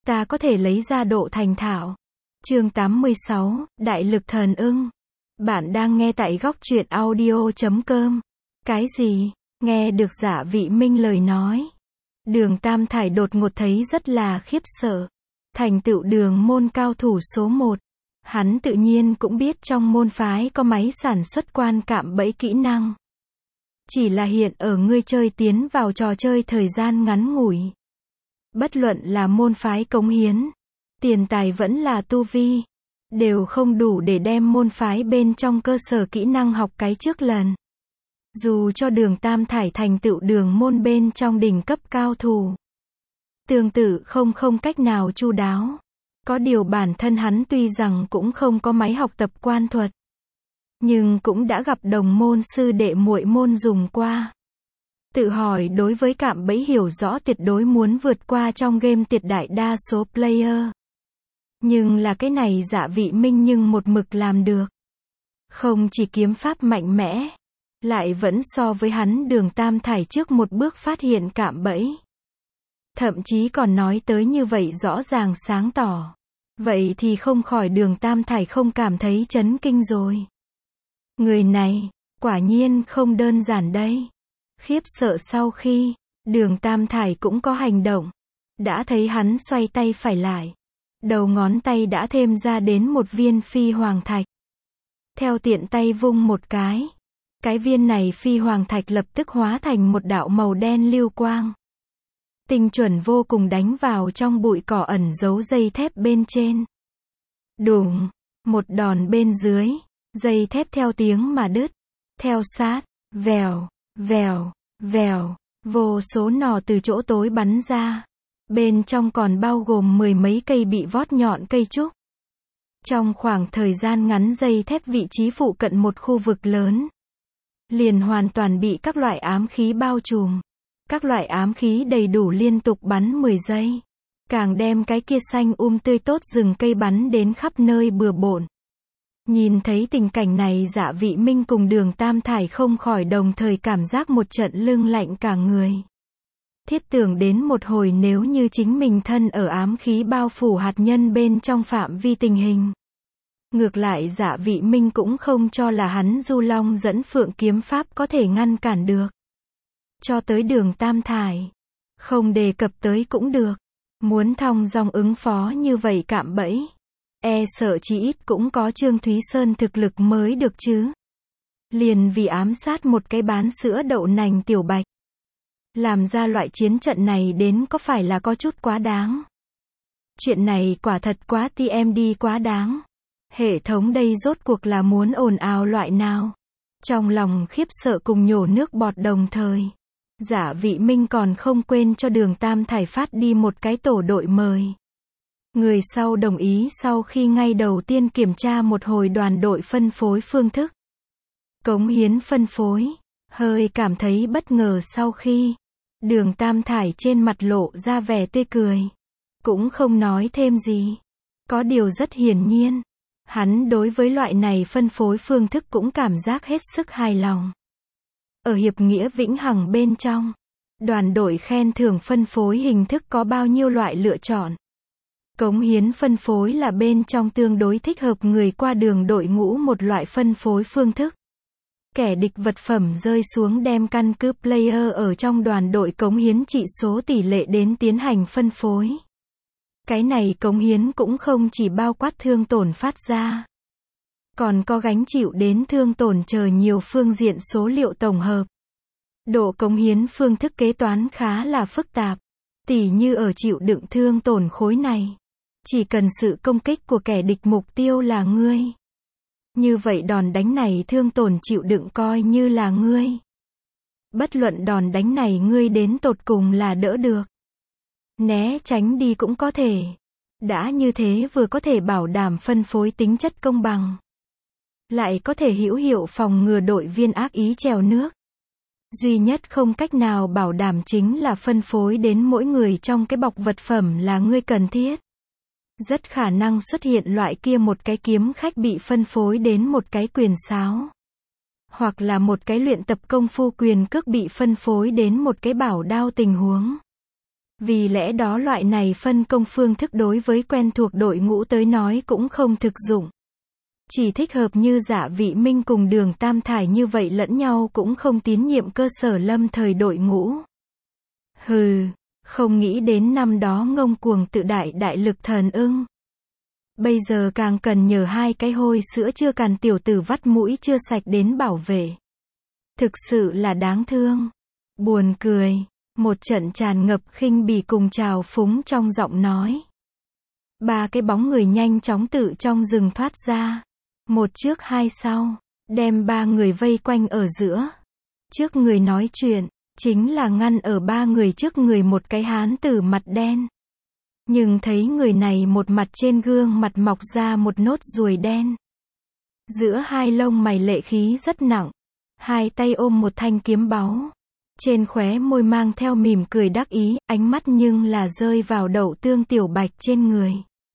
ta có thể lấy ra độ thành thạo. Chương 86, Đại lực thần ưng. Bạn đang nghe tại góc truyện audio.com. Cái gì? Nghe được Dạ Vị Minh lời nói. Đường Tam Thải đột ngột thấy rất là khiếp sợ. Thành tựu đường môn cao thủ số 1. Hắn tự nhiên cũng biết trong môn phái có máy sản xuất quan cạm bẫy kỹ năng. Chỉ là hiện ở ngươi chơi tiến vào trò chơi thời gian ngắn ngủi. Bất luận là môn phái cống hiến, tiền tài vẫn là tu vi, đều không đủ để đem môn phái bên trong cơ sở kỹ năng học cái trước lần. Dù cho đường Tam Thải thành tựu đường môn bên trong đỉnh cấp cao thủ, tương tự không cách nào chu đáo. Có điều bản thân hắn tuy rằng cũng không có máy học tập quan thuật, nhưng cũng đã gặp đồng môn sư đệ muội môn dùng qua. Tự hỏi đối với cạm bẫy hiểu rõ tuyệt đối muốn vượt qua trong game tuyệt đại đa số player. Nhưng là cái này Dạ Vị Minh nhưng một mực làm được. Không chỉ kiếm pháp mạnh mẽ, lại vẫn so với hắn đường Tam Thải trước một bước phát hiện cạm bẫy. Thậm chí còn nói tới như vậy rõ ràng sáng tỏ. Vậy thì không khỏi đường Tam Thải không cảm thấy chấn kinh rồi. Người này, quả nhiên không đơn giản đấy. Khiếp sợ sau khi, đường Tam Thải cũng có hành động. Đã thấy hắn xoay tay phải lại. Đầu ngón tay đã thêm ra đến một viên phi hoàng thạch. Theo tiện tay vung một cái. Cái viên này phi hoàng thạch lập tức hóa thành một đạo màu đen lưu quang. Tinh chuẩn vô cùng đánh vào trong bụi cỏ ẩn giấu dây thép bên trên. Đùng, một đòn bên dưới, dây thép theo tiếng mà đứt. Theo sát, vèo, vèo, vèo, vô số nỏ từ chỗ tối bắn ra. Bên trong còn bao gồm mười mấy cây bị vót nhọn cây trúc. Trong khoảng thời gian ngắn dây thép vị trí phụ cận một khu vực lớn, liền hoàn toàn bị các loại ám khí bao trùm. Các loại ám khí đầy đủ liên tục bắn 10 giây. Càng đem cái kia xanh tươi tốt rừng cây bắn đến khắp nơi bừa bộn. Nhìn thấy tình cảnh này Dạ Vị Minh cùng đường Tam Thải không khỏi đồng thời cảm giác một trận lưng lạnh cả người. Thiết tưởng đến một hồi nếu như chính mình thân ở ám khí bao phủ hạt nhân bên trong phạm vi tình hình. Ngược lại Dạ Vị Minh cũng không cho là hắn Du Long dẫn Phượng kiếm pháp có thể ngăn cản được. Cho tới đường Tam Thải, không đề cập tới cũng được. Muốn thong dong ứng phó như vậy cạm bẫy, e sợ chỉ ít cũng có Trương Thúy Sơn thực lực mới được chứ. Liền vì ám sát một cái bán sữa đậu nành tiểu bạch, làm ra loại chiến trận này đến có phải là có chút quá đáng. Chuyện này quả thật quá TMD quá đáng. Hệ thống đây rốt cuộc là muốn ồn ào loại nào. Trong lòng khiếp sợ cùng nhổ nước bọt đồng thời, Dạ Vị Minh còn không quên cho đường Tam Thải phát đi một cái tổ đội mời. Người sau đồng ý sau khi ngay đầu tiên kiểm tra một hồi đoàn đội phân phối phương thức. Cống hiến phân phối, hơi cảm thấy bất ngờ sau khi, đường Tam Thải trên mặt lộ ra vẻ tươi cười. Cũng không nói thêm gì. Có điều rất hiển nhiên, hắn đối với loại này phân phối phương thức cũng cảm giác hết sức hài lòng. Ở hiệp nghĩa vĩnh hằng bên trong, đoàn đội khen thưởng phân phối hình thức có bao nhiêu loại lựa chọn. Cống hiến phân phối là bên trong tương đối thích hợp người qua đường đội ngũ một loại phân phối phương thức. Kẻ địch vật phẩm rơi xuống đem căn cứ player ở trong đoàn đội cống hiến trị số tỷ lệ đến tiến hành phân phối. Cái này cống hiến cũng không chỉ bao quát thương tổn phát ra, còn có gánh chịu đến thương tổn chờ nhiều phương diện số liệu tổng hợp. Độ cống hiến phương thức kế toán khá là phức tạp. Tỉ như ở chịu đựng thương tổn khối này, chỉ cần sự công kích của kẻ địch mục tiêu là ngươi. Như vậy đòn đánh này thương tổn chịu đựng coi như là ngươi. Bất luận đòn đánh này ngươi đến tột cùng là đỡ được, né tránh đi cũng có thể. Đã như thế vừa có thể bảo đảm phân phối tính chất công bằng, lại có thể hữu hiệu phòng ngừa đội viên ác ý trèo nước. Duy nhất không cách nào bảo đảm chính là phân phối đến mỗi người trong cái bọc vật phẩm là ngươi cần thiết. Rất khả năng xuất hiện loại kia một cái kiếm khách bị phân phối đến một cái quyền sáo. Hoặc là một cái luyện tập công phu quyền cước bị phân phối đến một cái bảo đao tình huống. Vì lẽ đó loại này phân công phương thức đối với quen thuộc đội ngũ tới nói cũng không thực dụng. Chỉ thích hợp như Dạ Vị Minh cùng Đường Tam Thải như vậy lẫn nhau cũng không tín nhiệm cơ sở lâm thời đội ngũ. Hừ, không nghĩ đến năm đó ngông cuồng tự đại đại lực thần ưng. Bây giờ càng cần nhờ hai cái hôi sữa chưa cằn tiểu tử vắt mũi chưa sạch đến bảo vệ. Thực sự là đáng thương. Buồn cười. Một trận tràn ngập khinh bỉ cùng trào phúng trong giọng nói. Ba cái bóng người nhanh chóng tự trong rừng thoát ra. Một trước hai sau. Đem ba người vây quanh ở giữa. Trước người nói chuyện. Chính là ngăn ở ba người trước người một cái hán tử mặt đen. Nhưng thấy người này một mặt trên gương mặt mọc ra một nốt ruồi đen. Giữa hai lông mày lệ khí rất nặng. Hai tay ôm một thanh kiếm báu. Trên khóe môi mang theo mỉm cười đắc ý, ánh mắt nhưng là rơi vào Đậu Tương Tiểu Bạch trên người.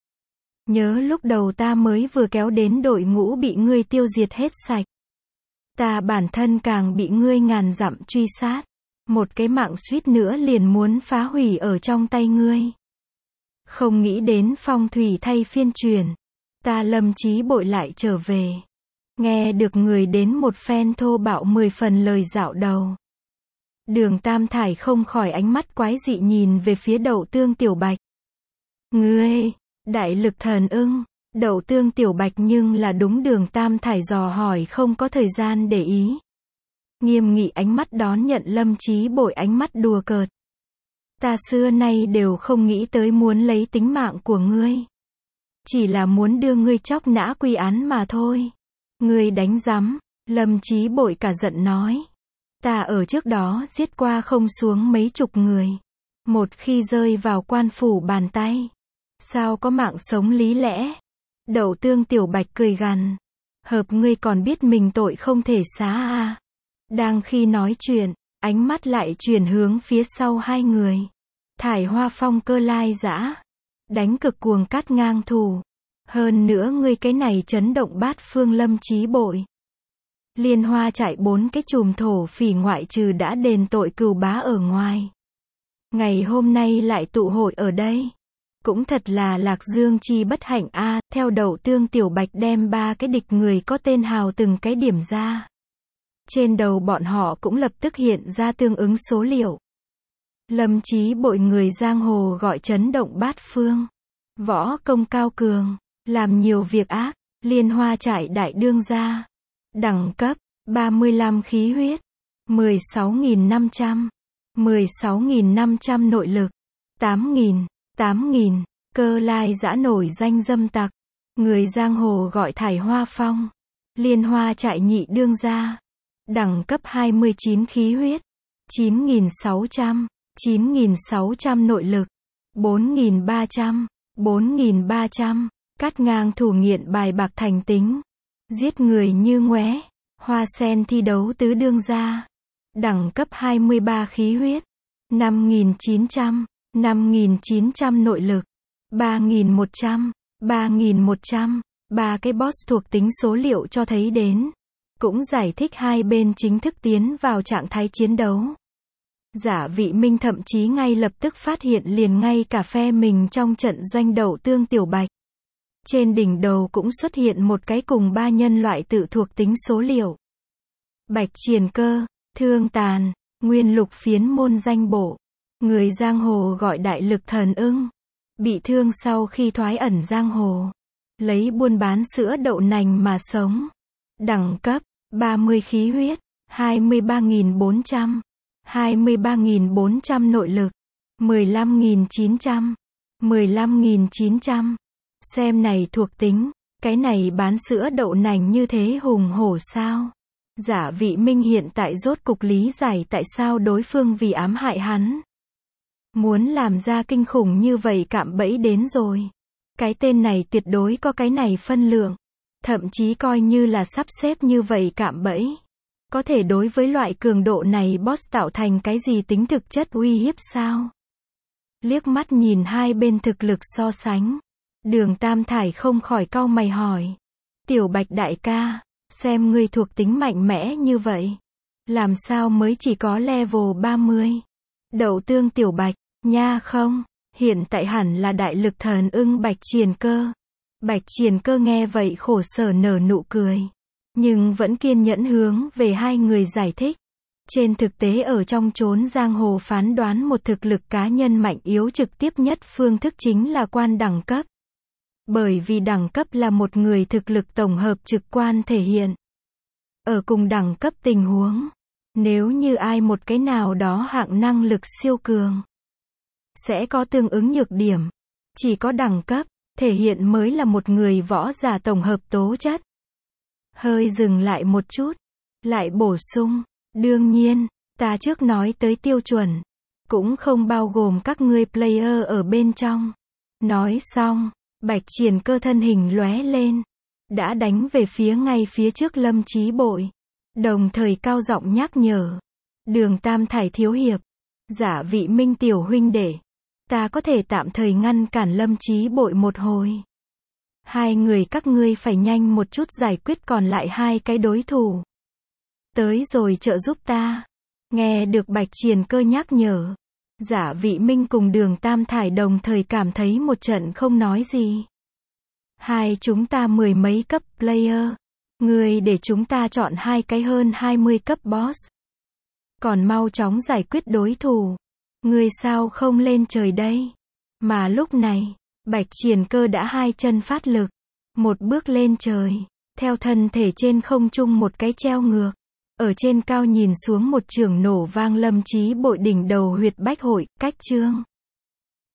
Nhớ lúc đầu ta mới vừa kéo đến đội ngũ bị ngươi tiêu diệt hết sạch. Ta bản thân càng bị ngươi ngàn dặm truy sát. Một cái mạng suýt nữa liền muốn phá hủy ở trong tay ngươi. Không nghĩ đến phong thủy thay phiên chuyển. Ta Lâm Chí Bội lại trở về. Nghe được người đến một phen thô bạo 10 phần lời dạo đầu. Đường Tam Thải không khỏi ánh mắt quái dị nhìn về phía Đậu Tương Tiểu Bạch. Ngươi, đại lực thần ưng. Đậu Tương Tiểu Bạch nhưng là đúng Đường Tam Thải dò hỏi không có thời gian để ý. Nghiêm nghị ánh mắt đón nhận Lâm Chí Bội ánh mắt đùa cợt. Ta xưa nay đều không nghĩ tới muốn lấy tính mạng của ngươi. Chỉ là muốn đưa ngươi chóc nã quy án mà thôi. Ngươi đánh rắm, Lâm Chí Bội cả giận nói. Ta ở trước đó giết qua không xuống mấy chục người. Một khi rơi vào quan phủ bàn tay. Sao có mạng sống lý lẽ? Đậu Tương Tiểu Bạch cười gằn. Hợp ngươi còn biết mình tội không thể xá à? Đang khi nói chuyện, ánh mắt lại chuyển hướng phía sau hai người. Thải Hoa Phong Cơ lai dã. Đánh cực cuồng cát ngang thủ. Hơn nữa ngươi cái này chấn động bát phương Lâm Chí Bội. Liên Hoa Trại 4 cái chùm thổ phỉ ngoại trừ đã đền tội cừu bá ở ngoài. Ngày hôm nay lại tụ hội ở đây. Cũng thật là Lạc Dương chi bất hạnh a. Theo Đậu Tương Tiểu Bạch đem ba cái địch người có tên hào từng cái điểm ra. Trên đầu bọn họ cũng lập tức hiện ra tương ứng số liệu. Lâm Chí Bội người giang hồ gọi chấn động bát phương. Võ công cao cường, làm nhiều việc ác, Liên Hoa Trại đại đương gia. Đẳng cấp, 35 khí huyết, 16.500, 16.500 nội lực, 8.000, cơ lai dã nổi danh dâm tặc. Người giang hồ gọi Thải Hoa Phong. Liên Hoa Trại nhị đương gia. Đẳng cấp 29 khí huyết, 9.600 nội lực, 4.300, cắt ngang thủ nghiện bài bạc thành tính. Giết người như ngoé. Hoa sen thi đấu tứ đương gia. Đẳng cấp 23 khí huyết, 5.900 nội lực, 3.100, ba cái boss thuộc tính số liệu cho thấy đến. Cũng giải thích hai bên chính thức tiến vào trạng thái chiến đấu. Dạ Vị Minh thậm chí ngay lập tức phát hiện liền ngay cả phe mình trong trận doanh Đậu Tương Tiểu Bạch. Trên đỉnh đầu cũng xuất hiện một cái cùng ba nhân loại tự thuộc tính số liệu. Bạch Triền Cơ, Thương Tàn, Nguyên Lục Phiến Môn danh bộ. Người giang hồ gọi đại lực thần ưng. Bị thương sau khi thoái ẩn giang hồ. Lấy buôn bán sữa đậu nành mà sống. Đẳng cấp, 30 khí huyết, 23.400 nội lực, 15.900. Xem này thuộc tính, cái này bán sữa đậu nành như thế hùng hổ sao? Dạ Vị Minh hiện tại rốt cục lý giải tại sao đối phương vì ám hại hắn. Muốn làm ra kinh khủng như vậy cạm bẫy đến rồi. Cái tên này tuyệt đối có cái này phân lượng. Thậm chí coi như là sắp xếp như vậy cạm bẫy. Có thể đối với loại cường độ này boss tạo thành cái gì tính thực chất uy hiếp sao? Liếc mắt nhìn hai bên thực lực so sánh. Đường Tam Thải không khỏi cau mày hỏi. Tiểu Bạch đại ca, xem ngươi thuộc tính mạnh mẽ như vậy. Làm sao mới chỉ có level 30? Đậu Tương Tiểu Bạch, Nha không, hiện tại hẳn là đại lực thần ưng Bạch Triền Cơ. Bạch Triền Cơ nghe vậy khổ sở nở nụ cười. Nhưng vẫn kiên nhẫn hướng về hai người giải thích. Trên thực tế ở trong chốn giang hồ phán đoán một thực lực cá nhân mạnh yếu trực tiếp nhất phương thức chính là quan đẳng cấp. Bởi vì đẳng cấp là một người thực lực tổng hợp trực quan thể hiện. Ở cùng đẳng cấp tình huống, nếu như ai một cái nào đó hạng năng lực siêu cường, sẽ có tương ứng nhược điểm. Chỉ có đẳng cấp, thể hiện mới là một người võ giả tổng hợp tố chất. Hơi dừng lại một chút, lại bổ sung, đương nhiên, ta trước nói tới tiêu chuẩn, cũng không bao gồm các ngươi player ở bên trong. Nói xong, Bạch Triền Cơ thân hình lóe lên, đã đánh về phía ngay phía trước Lâm Chí Bội, đồng thời cao giọng nhắc nhở, Đường Tam Thải thiếu hiệp, Giả Vị Minh tiểu huynh đệ, ta có thể tạm thời ngăn cản Lâm Chí Bội một hồi. Hai người các ngươi phải nhanh một chút giải quyết còn lại hai cái đối thủ. Tới rồi trợ giúp ta. Nghe được Bạch Triền Cơ nhắc nhở, Giả Vị Minh cùng Đường Tam Thải đồng thời cảm thấy một trận không nói gì. Hai chúng ta mười mấy cấp player, ngươi để chúng ta chọn hai cái hơn 20 cấp boss. Còn mau chóng giải quyết đối thủ. Ngươi sao không lên trời đây? Mà lúc này, Bạch Triền Cơ đã hai chân phát lực, một bước lên trời, theo thân thể trên không trung một cái treo ngược. Ở trên cao nhìn xuống một chưởng nổ vang Lâm Chí Bội đỉnh đầu huyệt bách hội, cách chương.